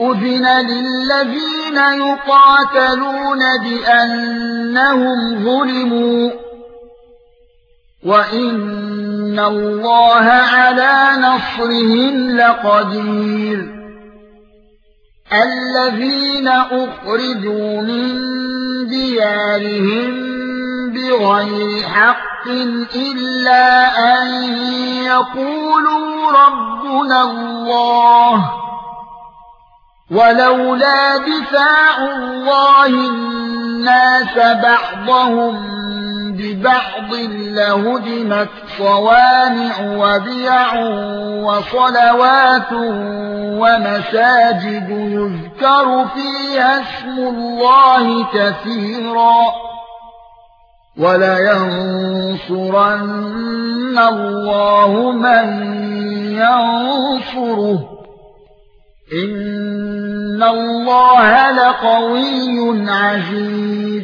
أذن للذين يقاتلون بأنهم ظلموا وإن الله على نصرهم لقدير الذين أخرجوا من ديارهم بغير حق إلا أن يقولوا ربنا الله ولولا دفاع الله الناس بعضهم ببعض لهدمت صوامع وبيع وصلوات ومساجد يذكر فيها اسم الله كثيرا ولينصرن الله من ينصره إن الله لقوي عزيز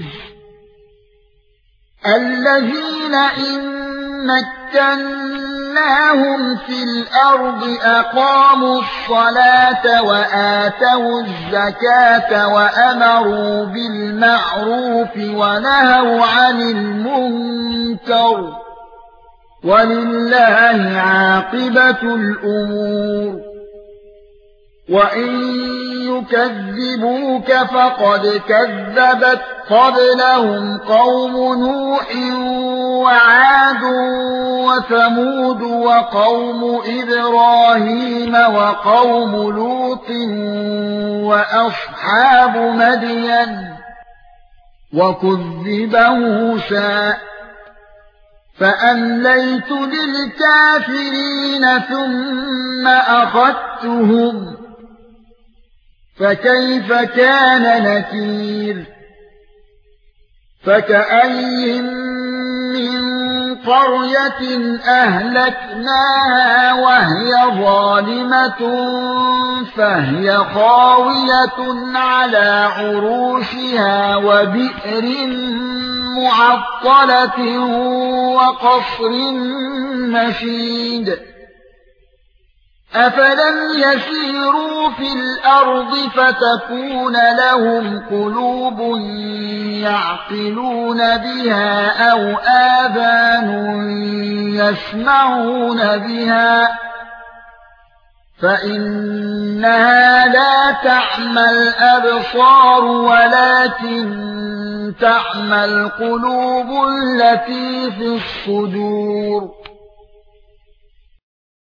الذين إن مكناهم في الأرض أقاموا الصلاة وآتوا الزكاة وأمروا بالمعروف ونهوا عن المنكر ولله عاقبة الأمور وَإِن يُكَذِّبُوكَ فَقَدْ كَذَّبَتْ قَبْلَهُمْ قَوْمُ نُوحٍ وَعَادٌ وَثَمُودُ وَقَوْمُ إِبْرَاهِيمَ وَقَوْمُ لُوطٍ وَأَصْحَابُ مَدْيَنَ وَكُذِّبَ مُوسَى فَأَمْلَيْتُ لِلْكَافِرِينَ ثُمَّ أَخَذْتُهُمْ فكيف كان نكير فكأين من قرية أهلكناها وهي ظالمة فهي خاوية على عروشها وبئر معطلة وقصر مشيد أفلم يسيروا في الأرض فتكون لهم قلوب يعقلون بها أو آذان يسمعون بها فإنها لا تعمى الأبصار ولكن تعمى القلوب التي في الصدور